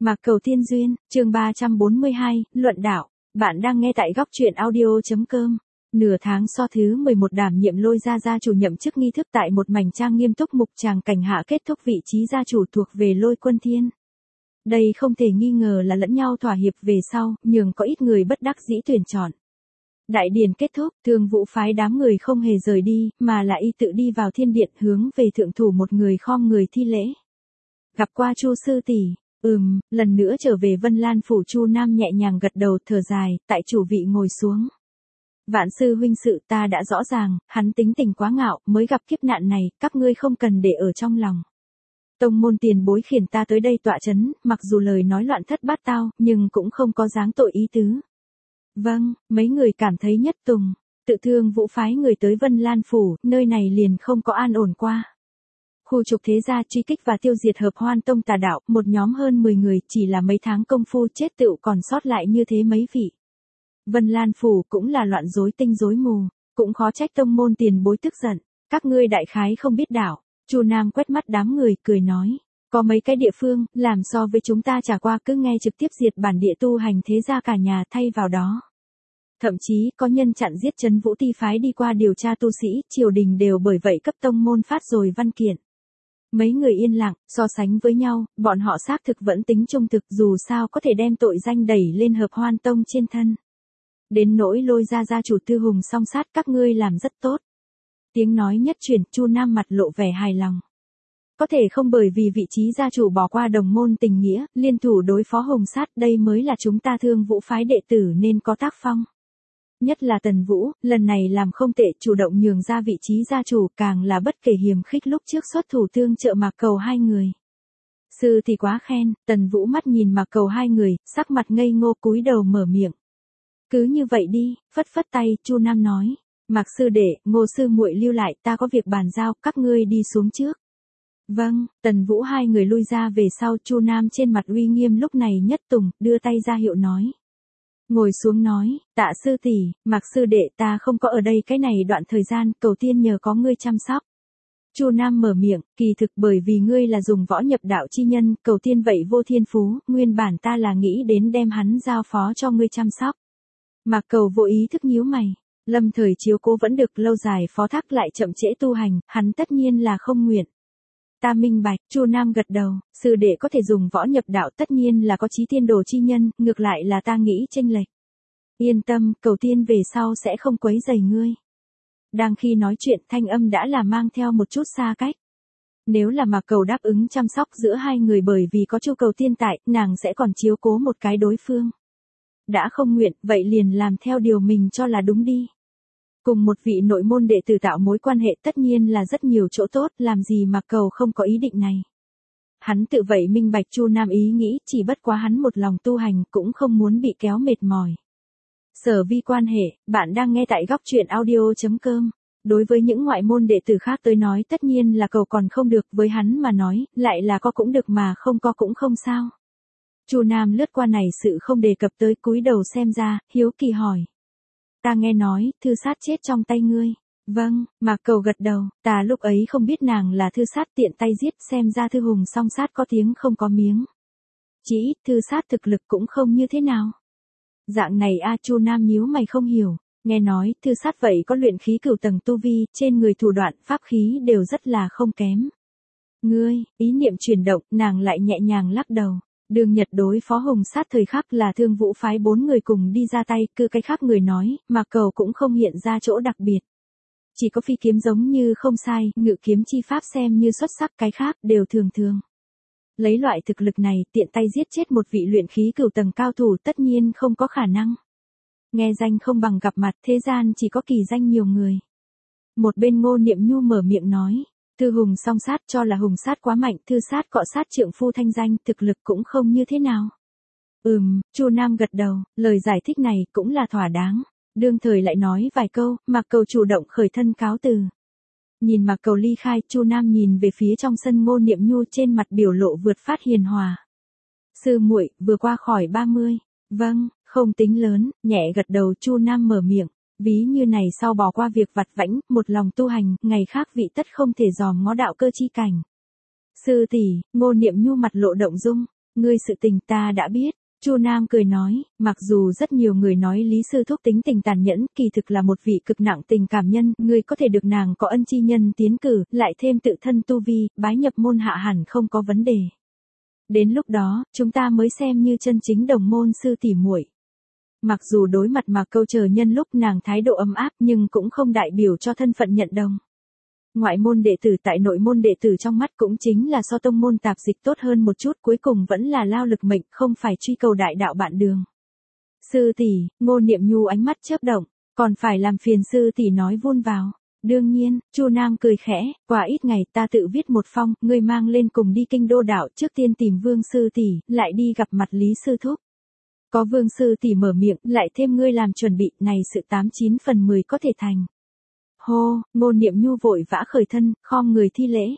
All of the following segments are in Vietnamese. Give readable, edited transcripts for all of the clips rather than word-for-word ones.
Mạc Cầu Tiên Duyên, chương 342, Luận Đạo. Bạn đang nghe tại góc truyện audio.com. Nửa tháng so thứ 11 đảm nhiệm Lôi gia chủ nhậm chức nghi thức tại một mảnh trang nghiêm túc mục tràng cảnh hạ kết thúc vị trí gia chủ thuộc về Lôi Quân Thiên. Đây không thể nghi ngờ là lẫn nhau thỏa hiệp về sau, nhường có ít người bất đắc dĩ tuyển chọn. Đại điển kết thúc, Thương Vũ phái đám người không hề rời đi, mà là y tự đi vào thiên điện hướng về thượng thủ một người khom người thi lễ. Gặp qua Chu sư tỷ. Lần nữa trở về Vân Lan phủ. Chu Nam nhẹ nhàng gật đầu thở dài, tại chủ vị ngồi xuống. Vạn sư huynh sự ta đã rõ ràng, hắn tính tình quá ngạo, mới gặp kiếp nạn này, các ngươi không cần để ở trong lòng. Tông môn tiền bối khiển ta tới đây tọa chấn, mặc dù lời nói loạn thất bát tao, nhưng cũng không có dáng tội ý tứ. Vâng, mấy người cảm thấy nhất tùng. Tự Thương Vũ phái người tới Vân Lan phủ, nơi này liền không có an ổn qua. Khu trục thế gia truy kích và tiêu diệt Hợp Hoan Tông tà đạo, một nhóm hơn 10 người, chỉ là mấy tháng công phu chết tựu còn sót lại như thế mấy vị. Vân Lan phủ cũng là loạn rối tinh rối mù, cũng khó trách tông môn tiền bối tức giận, các ngươi đại khái không biết đảo. Chu Nam quét mắt đám người, cười nói, có mấy cái địa phương, làm so với chúng ta trả qua cứ nghe trực tiếp diệt bản địa tu hành thế gia cả nhà thay vào đó. Thậm chí, có nhân chặn giết Trấn Vũ Ti phái đi qua điều tra tu sĩ, triều đình đều bởi vậy cấp tông môn phát rồi văn kiện. Mấy người yên lặng, so sánh với nhau, bọn họ xác thực vẫn tính trung thực, dù sao có thể đem tội danh đẩy lên Hợp Hoan Tông trên thân. Đến nỗi Lôi gia chủ Tư Hùng song sát, các ngươi làm rất tốt. Tiếng nói nhất chuyển, Chu Nam mặt lộ vẻ hài lòng. Có thể không bởi vì vị trí gia chủ bỏ qua đồng môn tình nghĩa, liên thủ đối phó Hùng sát, đây mới là chúng ta Thương Vũ phái đệ tử nên có tác phong. Nhất là Tần Vũ, lần này làm không tệ, chủ động nhường ra vị trí gia chủ, càng là bất kể hiềm khích lúc trước xuất thủ tương trợ Mạc Cầu hai người. Sư thì quá khen, Tần Vũ mắt nhìn Mạc Cầu hai người, sắc mặt ngây ngô cúi đầu mở miệng. Cứ như vậy đi, phất phất tay, Chu Nam nói, Mạc sư đệ, Ngô sư muội lưu lại, ta có việc bàn giao, các ngươi đi xuống trước. Vâng, Tần Vũ hai người lui ra về sau. Chu Nam trên mặt uy nghiêm lúc này nhất tùng, đưa tay ra hiệu nói. Ngồi xuống nói, Tạ sư tỷ, Mạc sư đệ, ta không có ở đây cái này đoạn thời gian, Cầu Tiên nhờ có ngươi chăm sóc. Chu Nam mở miệng, kỳ thực bởi vì ngươi là dùng võ nhập đạo chi nhân, Cầu Tiên vậy vô thiên phú, nguyên bản ta là nghĩ đến đem hắn giao phó cho ngươi chăm sóc. Mạc Cầu vô ý thức nhíu mày, lâm thời chiếu cố vẫn được, lâu dài phó thác lại chậm trễ tu hành, hắn tất nhiên là không nguyện. Ta minh bạch. Chu Nam gật đầu, sư đệ có thể dùng võ nhập đạo tất nhiên là có chí tiên đồ chi nhân, ngược lại là ta nghĩ chênh lệch. Yên tâm, Cầu Tiên về sau sẽ không quấy rầy ngươi. Đang khi nói chuyện, thanh âm đã là mang theo một chút xa cách. Nếu là Mạc Cầu đáp ứng chăm sóc giữa hai người bởi vì có Chu Cầu Tiên tại, nàng sẽ còn chiếu cố một cái đối phương. Đã không nguyện, vậy liền làm theo điều mình cho là đúng đi. Cùng một vị nội môn đệ tử tạo mối quan hệ tất nhiên là rất nhiều chỗ tốt, làm gì Mạc Cầu không có ý định này. Hắn tự vậy minh bạch Chu Nam ý nghĩ, chỉ bất quá hắn một lòng tu hành cũng không muốn bị kéo mệt mỏi. Sở vi quan hệ, bạn đang nghe tại góc truyện audio.com. Đối với những ngoại môn đệ tử khác tới nói tất nhiên là cầu còn không được, với hắn mà nói, lại là có cũng được mà không có cũng không sao. Chu Nam lướt qua này sự không đề cập tới, cúi đầu xem ra, hiếu kỳ hỏi. Ta nghe nói, Thư Sát chết trong tay ngươi. Vâng, Mạc Cầu gật đầu, ta lúc ấy không biết nàng là Thư Sát tiện tay giết, xem ra Thư Hùng song sát có tiếng không có miếng. Chỉ ít Thư Sát thực lực cũng không như thế nào. Dạng này Chu Nam nhíu mày không hiểu, nghe nói, Thư Sát vậy có luyện khí cửu tầng tu vi, trên người thủ đoạn, pháp khí đều rất là không kém. Ngươi, ý niệm chuyển động, nàng lại nhẹ nhàng lắc đầu. Đường Nhật đối phó Hùng sát thời khắc là Thương Vũ phái 4 người cùng đi ra tay, cứ cái khác người nói, Mạc Cầu cũng không hiện ra chỗ đặc biệt. Chỉ có phi kiếm giống như không sai, ngự kiếm chi pháp xem như xuất sắc, cái khác đều thường thường. Lấy loại thực lực này, tiện tay giết chết một vị luyện khí cửu tầng cao thủ tất nhiên không có khả năng. Nghe danh không bằng gặp mặt, thế gian chỉ có kỳ danh nhiều người. Một bên Ngô Niệm Nhu mở miệng nói. Thư Hùng song sát cho là Hùng sát quá mạnh, Thư Sát cọ sát trượng phu thanh danh, thực lực cũng không như thế nào. Chu Nam gật đầu, lời giải thích này cũng là thỏa đáng. Đương thời lại nói vài câu, Mạc Cầu chủ động khởi thân cáo từ. Nhìn Mạc Cầu ly khai, Chu Nam nhìn về phía trong sân Ngô Niệm Nhu, trên mặt biểu lộ vượt phát hiền hòa. Sư muội vừa qua khỏi 30. Vâng, không tính lớn, nhẹ gật đầu. Chu Nam mở miệng. Ví như này sau bỏ qua việc vặt vãnh, một lòng tu hành, ngày khác vị tất không thể dòm ngó đạo cơ chi cảnh. Sư tỷ, Ngô Niệm Nhu mặt lộ động dung, Ngươi sự tình ta đã biết. Chu Nam cười nói, mặc dù rất nhiều người nói Lý Sư Thúc tính tình tàn nhẫn, kỳ thực là một vị cực nặng tình cảm nhân, ngươi có thể được nàng có ân chi nhân tiến cử, lại thêm tự thân tu vi, bái nhập môn hạ hẳn không có vấn đề. Đến lúc đó, chúng ta mới xem như chân chính đồng môn sư tỷ muội. Mặc dù đối mặt mà câu chờ nhân lúc nàng thái độ ấm áp nhưng cũng không đại biểu cho thân phận nhận đồng. Ngoại môn đệ tử tại nội môn đệ tử trong mắt cũng chính là so tông môn tạp dịch tốt hơn một chút, cuối cùng vẫn là lao lực mệnh, không phải truy cầu đại đạo bạn đường. Sư tỷ, Ngô Niệm Nhu ánh mắt chớp động, còn phải làm phiền sư tỷ nói vun vào. Đương nhiên, Chu Nam cười khẽ, qua ít ngày ta tự viết một phong, ngươi mang lên cùng đi kinh đô đảo, trước tiên tìm Vương sư tỷ, lại đi gặp mặt Lý Sư Thúc. Có Vương sư tỷ mở miệng, lại thêm ngươi làm chuẩn bị, này sự 89/10 có thể thành. Hô, Ngô Niệm Nhu vội vã khởi thân, khom người thi lễ.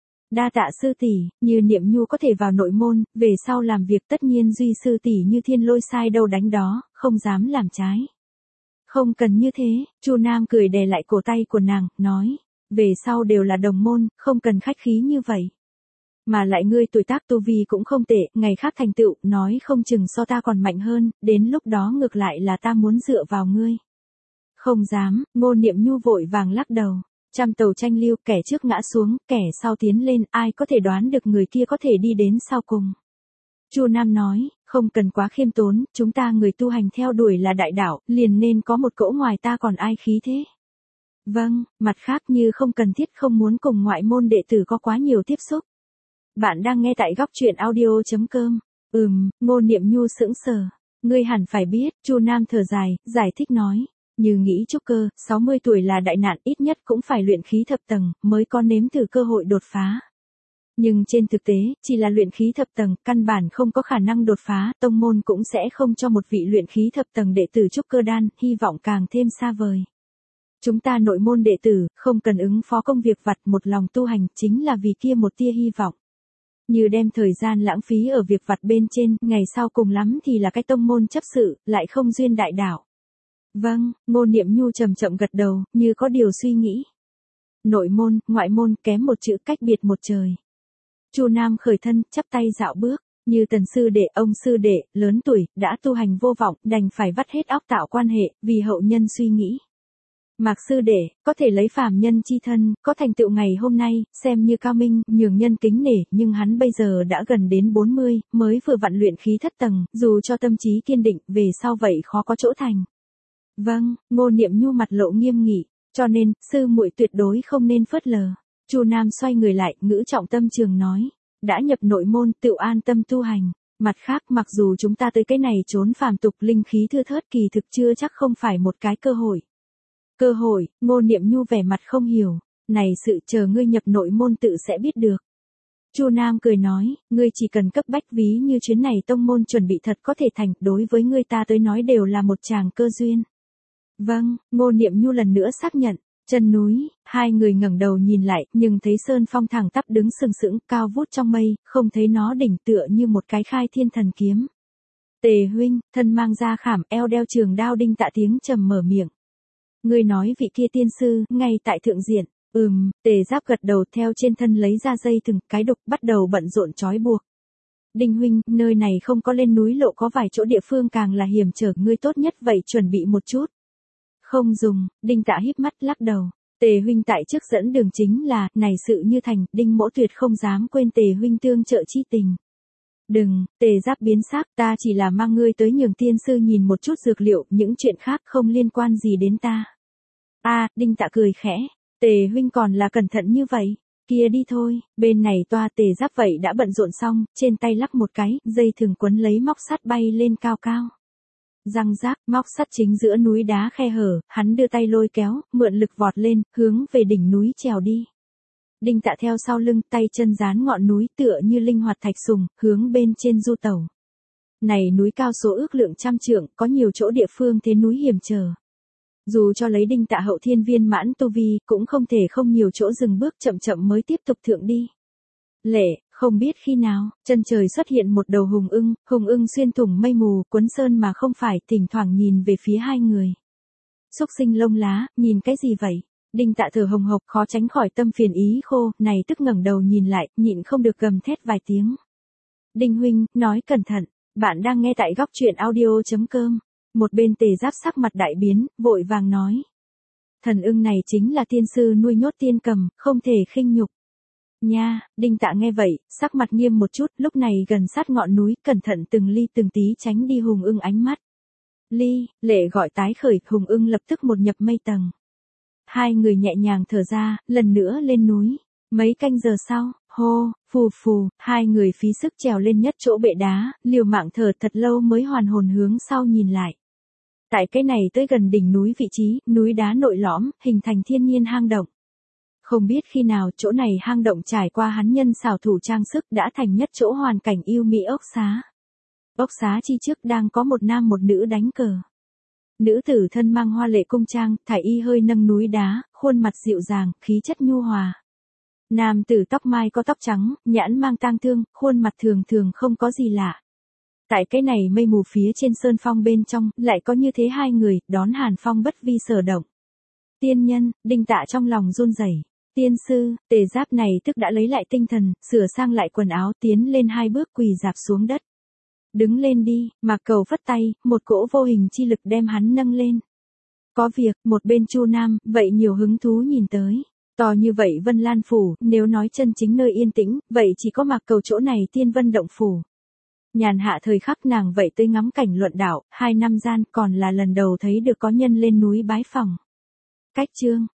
Đa tạ sư tỷ, như Niệm Nhu có thể vào nội môn, về sau làm việc tất nhiên duy sư tỷ như thiên lôi sai đâu đánh đó, không dám làm trái. Không cần như thế, Chu Nam cười đè lại cổ tay của nàng, nói, về sau đều là đồng môn, không cần khách khí như vậy. Mà lại ngươi tuổi tác tu vi cũng không tệ, ngày khác thành tựu, nói không chừng so ta còn mạnh hơn, đến lúc đó ngược lại là ta muốn dựa vào ngươi. Không dám, Ngô Niệm Nhu vội vàng lắc đầu. Trăm tàu tranh lưu, kẻ trước ngã xuống, kẻ sau tiến lên, ai có thể đoán được người kia có thể đi đến sau cùng. Chu Nam nói, không cần quá khiêm tốn, chúng ta người tu hành theo đuổi là đại đạo, liền nên có một cỗ ngoài ta còn ai khí thế. Vâng, mặt khác như không cần thiết không muốn cùng ngoại môn đệ tử có quá nhiều tiếp xúc. Bạn đang nghe tại góc truyện audio.com. Ngô Niệm Nhu sững sờ. Ngươi hẳn phải biết, Chu Nam thở dài, giải thích nói. Như nghĩ trúc cơ, 60 tuổi là đại nạn, ít nhất cũng phải luyện khí thập tầng, mới có nếm thử cơ hội đột phá. Nhưng trên thực tế, chỉ là luyện khí thập tầng, căn bản không có khả năng đột phá, tông môn cũng sẽ không cho một vị luyện khí thập tầng đệ tử trúc cơ đan, hy vọng càng thêm xa vời. Chúng ta nội môn đệ tử, không cần ứng phó công việc vặt, một lòng tu hành, chính là vì kia một tia hy vọng. Như đem thời gian lãng phí ở việc vặt bên trên, ngày sau cùng lắm thì là cái tông môn chấp sự, lại không duyên đại đạo. Vâng, Ngô Niệm Nhu chậm chậm gật đầu, như có điều suy nghĩ. Nội môn, ngoại môn, kém một chữ, cách biệt một trời. Chu Nam khởi thân, chắp tay dạo bước, như Tần sư đệ, ông sư đệ, lớn tuổi, đã tu hành vô vọng, đành phải vắt hết óc tạo quan hệ, vì hậu nhân suy nghĩ. Mạc sư đệ, có thể lấy phàm nhân chi thân, có thành tựu ngày hôm nay, xem như cao minh, nhường nhân kính nể, nhưng hắn bây giờ đã gần đến 40, mới vừa vặn luyện khí thất tầng, dù cho tâm trí kiên định, về sau vậy khó có chỗ thành. Vâng, Ngô Niệm Nhu mặt lộ nghiêm nghị, cho nên, sư muội tuyệt đối không nên phớt lờ. Chu Nam xoay người lại, ngữ trọng tâm trường nói, đã nhập nội môn, tự an tâm tu hành. Mặt khác, mặc dù chúng ta tới cái này trốn phàm tục linh khí thưa thớt, kỳ thực chưa chắc không phải một cái cơ hội. Cơ hội, Ngô Niệm Nhu vẻ mặt không hiểu, này sự chờ ngươi nhập nội môn tự sẽ biết được. Chu Nam cười nói, ngươi chỉ cần cấp bách ví như chuyến này tông môn chuẩn bị thật có thể thành, đối với ngươi ta tới nói đều là một tràng cơ duyên. Vâng, Ngô Niệm Nhu lần nữa xác nhận. Chân núi, hai người ngẩng đầu nhìn lại, nhưng thấy sơn phong thẳng tắp đứng sừng sững, cao vút trong mây, không thấy nó đỉnh tựa như một cái khai thiên thần kiếm. Tề huynh, thân mang da khảm, eo đeo trường đao Đinh Tạ tiếng trầm mở miệng. Ngươi nói vị kia tiên sư, ngay tại thượng diện. Tề Giáp gật đầu, theo trên thân lấy ra dây thừng, cái đục, bắt đầu bận rộn trói buộc. Đinh huynh, nơi này không có lên núi lộ, có vài chỗ địa phương càng là hiểm trở, ngươi tốt nhất vậy chuẩn bị một chút. Không dùng, Đinh Tạ híp mắt lắc đầu. Tề huynh tại trước dẫn đường chính là, này sự như thành, Đinh mỗ tuyệt không dám quên Tề huynh tương trợ chi tình. Đừng, Tề Giáp biến sắc, ta chỉ là mang ngươi tới nhường tiên sư nhìn một chút dược liệu, những chuyện khác không liên quan gì đến ta. Đinh Tạ cười khẽ, Tề huynh còn là cẩn thận như vậy, kia đi thôi, bên này toa Tề Giáp vậy đã bận rộn xong, trên tay lắc một cái, dây thừng quấn lấy móc sắt bay lên cao cao. Răng rác, móc sắt chính giữa núi đá khe hở, hắn đưa tay lôi kéo, mượn lực vọt lên, hướng về đỉnh núi trèo đi. Đinh Tạ theo sau lưng, tay chân dán ngọn núi tựa như linh hoạt thạch sùng, hướng bên trên du tẩu. Này núi cao số ước lượng trăm trượng, có nhiều chỗ địa phương thế núi hiểm trở. Dù cho lấy Đinh Tạ hậu thiên viên mãn tu vi, cũng không thể không nhiều chỗ dừng bước chậm chậm mới tiếp tục thượng đi. Không biết khi nào, chân trời xuất hiện một đầu hùng ưng xuyên thủng mây mù, quấn sơn mà không phải, thỉnh thoảng nhìn về phía hai người. Xúc sinh lông lá, nhìn cái gì vậy? Đinh Tạ thở hồng hộc, khó tránh khỏi tâm phiền ý khô, này tức ngẩng đầu nhìn lại, nhịn không được gầm thét vài tiếng. Đinh huynh, nói cẩn thận, bạn đang nghe tại góc truyện audio.com. Một bên Tề Giáp sắc mặt đại biến, vội vàng nói. Thần ưng này chính là tiên sư nuôi nhốt tiên cầm, không thể khinh nhục. Nha, Đinh Tạ nghe vậy, sắc mặt nghiêm một chút, lúc này gần sát ngọn núi, cẩn thận từng ly từng tí tránh đi Hùng Ưng ánh mắt. Ly, lệ gọi tái khởi, Hùng Ưng lập tức một nhập mây tầng. Hai người nhẹ nhàng thở ra, lần nữa lên núi. Mấy canh giờ sau, hô, phù phù, hai người phí sức trèo lên nhất chỗ bệ đá, liều mạng thở thật lâu mới hoàn hồn hướng sau nhìn lại. Tại cái này tới gần đỉnh núi vị trí, núi đá nội lõm, hình thành thiên nhiên hang động. Không biết khi nào chỗ này hang động trải qua hắn nhân xảo thủ trang sức đã thành nhất chỗ hoàn cảnh yêu mỹ ốc xá. Ốc xá chi trước đang có một nam một nữ đánh cờ. Nữ tử thân mang hoa lệ cung trang, thải y hơi nâng núi đá, khuôn mặt dịu dàng, khí chất nhu hòa. Nam tử tóc mai có tóc trắng, nhãn mang tang thương, khuôn mặt thường thường không có gì lạ. Tại cái này mây mù phía trên sơn phong bên trong, lại có như thế hai người, đón Hàn Phong bất vi sở động. Tiên nhân, Đinh Tạ trong lòng run rẩy. Tiên sư, Tề Giáp này tức đã lấy lại tinh thần, sửa sang lại quần áo tiến lên hai bước quỳ dạp xuống đất. Đứng lên đi, Mạc Cầu phất tay, một cỗ vô hình chi lực đem hắn nâng lên. Có việc, một bên Chu Nam, vậy nhiều hứng thú nhìn tới. To như vậy Vân Lan Phủ, nếu nói chân chính nơi yên tĩnh, vậy chỉ có Mạc Cầu chỗ này Tiên Vân Động Phủ. Nhàn hạ thời khắc nàng vậy tới ngắm cảnh luận đạo, 2 năm gian còn là lần đầu thấy được có nhân lên núi bái phỏng. Cách chương.